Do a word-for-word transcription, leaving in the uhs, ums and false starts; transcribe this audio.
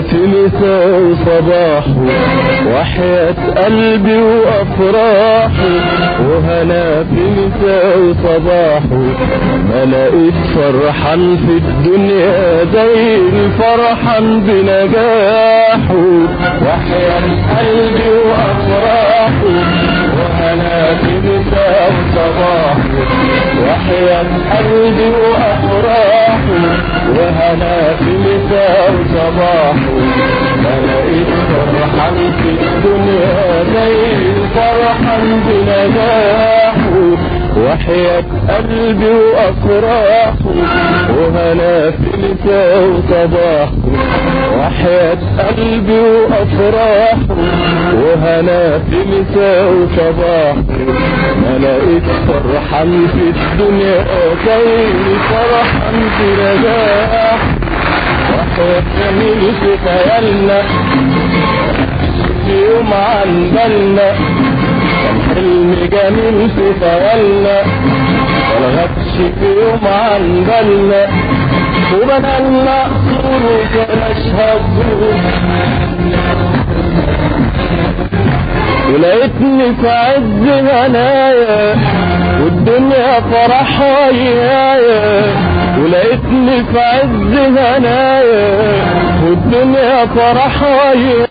وهنا في مساء وصباحه وحياة قلبي وأفراحه، وهنا في مساء وصباحه ما لقيت فرحان في الدنيا زي الفرحان بنجاحه. وحياة قلبي وأفراحه وهنا في مساء وصباحه، وحياة قلبي وأفراحه وهنا في مساء وصباحه ما لقيت فرحان في الدنيا زي الفرحان بنجاحه. وحياة قلبي وأفراحه وهنا في مساء وصباحه، وحياة قلبي وأفراحه وهنا في مساء وصباحه ما لقيت فرحان في الدنيا زي الفرحان بنجاحه. وحياة جميل في خيالنا في يوم عن بالنا، كان حلم جميل في خيالنا والغبش في يوم عن بالنا، وبنالنا قصور وكناشها الزهور. ولقيتني في عز هنايا والدنيا فرح ويايا، ولقيتني في عز هنايا والدنيا فرح ويايا.